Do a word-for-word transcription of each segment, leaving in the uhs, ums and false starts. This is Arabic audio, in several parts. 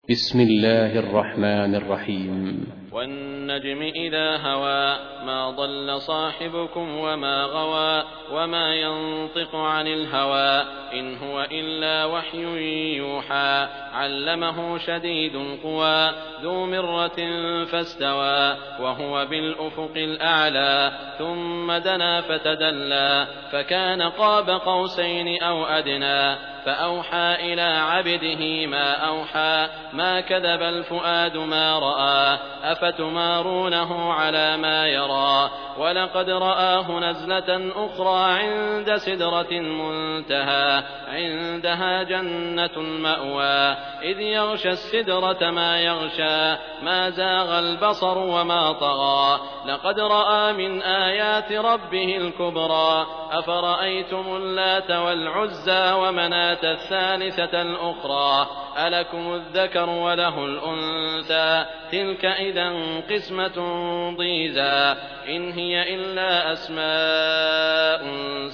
بسم الله الرحمن الرحيم. والنجم إذا هوى ما ضل صاحبكم وما غوى وما ينطق عن الهوى إن هو إلا وحي يوحى علمه شديد القوى ذو مرة فاستوى وهو بالأفق الأعلى ثم دنا فتدلى فكان قاب قوسين أو أدنى فأوحى إلى عبده ما أوحى ما كذب الفؤاد ما رأى أفتمارونه على ما يرى ولقد رآه نزلة أخرى عند سدرة منتهى عندها جنة المأوى إذ يغشى السدرة ما يغشى ما زاغ البصر وما طغى لقد رأى من آيات ربه الكبرى أفرأيتم اللات والعزى ومناة الثالثة الأخرى ألكم الذكر وله الأنثى تلك إذا قسمة ضيزى إن هي إلا أسماء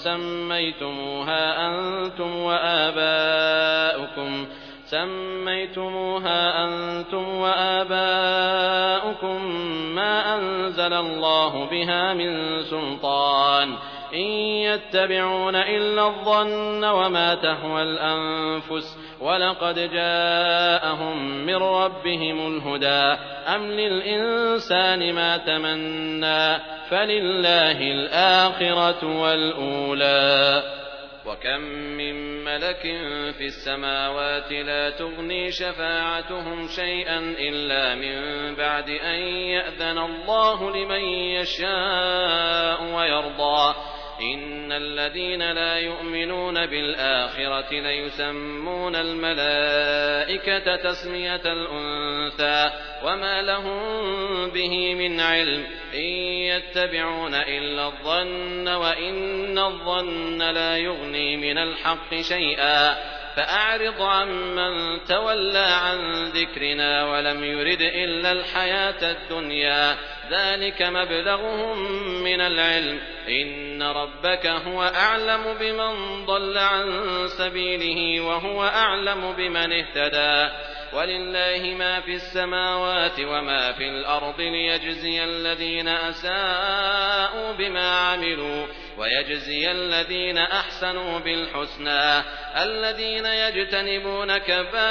سميتموها أنتم وآباؤكم سميتموها أنتم وآباؤكم ما أنزل الله بها من سلطان إن يتبعون إلا الظن وما تهوى الأنفس ولقد جاءهم من ربهم الهدى أم للإنسان ما تمنى فلله الآخرة والأولى وكم من ملك في السماوات لا تغني شفاعتهم شيئا إلا من بعد أن يأذن الله لمن يشاء ويرضى إن الذين لا يؤمنون بالآخرة ليسمون الملائكة تسمية الأنثى وما لهم به من علم إن يتبعون إلا الظن وإن الظن لا يغني من الحق شيئا فأعرض عمن تولى عن ذكرنا ولم يرد إلا الحياة الدنيا ذلك مبلغهم من العلم إن ربك هو أعلم بمن ضل عن سبيله وهو أعلم بمن اهتدى ولله ما في السماوات وما في الأرض ليجزي الذين أساءوا بما عملوا ويجزي الذين أحسنوا بالحسنى الذين يجتنبون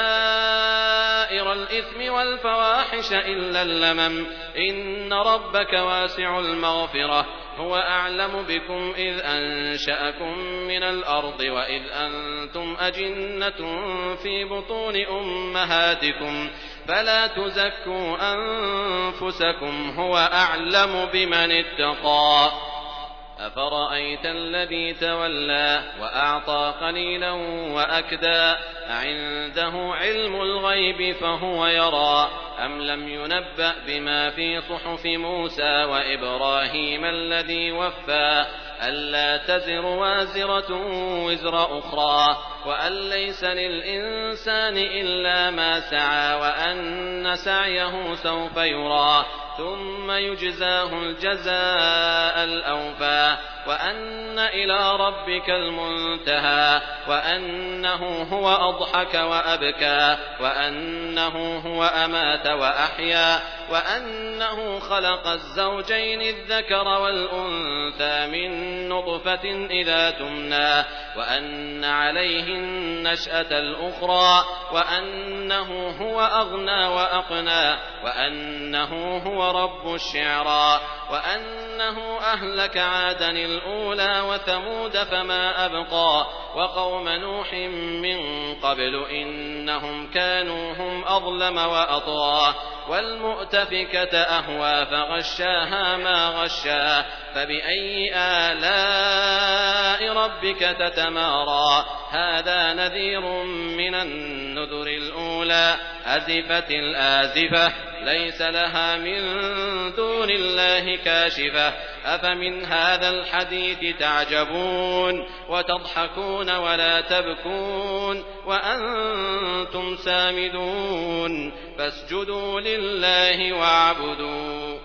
كبائر الإثم والفواحش إلا اللمم إن ربك واسع المغفرة هو أعلم بكم إذ أنشأكم من الأرض وإذ أنتم أجنة في بطون أمهاتكم فلا تزكوا أنفسكم هو أعلم بمن اتقى أفرأيت الذي تولى وأعطى قليلا وأكدى عنده علم الغيب فهو يرى أم لم ينبأ بما في صحف موسى وإبراهيم الذي وفى ألا تزر وازرة وزر أخرى وأن ليس للإنسان إلا ما سعى وأن سعيه سوف يرى ثم يجزاه الجزاء الأوفى وأن إلى ربك المنتهى وأنه هو أضحك وأبكى وأنه هو أمات وأحيا وأنه خلق الزوجين الذكر والأنثى من نطفة إذا تمنى وأن عليه النشأة الأخرى وأنه هو أغنى وأقنى وأنه هو رب الشعرى وأنه أهلك عادا الأولى وثمود فما أبقى وقوم نوح من قبل إنهم كانوا هم أظلم وأطغى والمؤتفكة أهوى فغشاها ما غشا فبأي آلاء ربك تتمارى هذا نذير من النذر الأولى أزفت الآزفة ليس لها من دون الله كاشفة أفمن هذا الحديث تعجبون وتضحكون ولا تبكون وأنتم سامدون فاسجدوا لله واعبدوا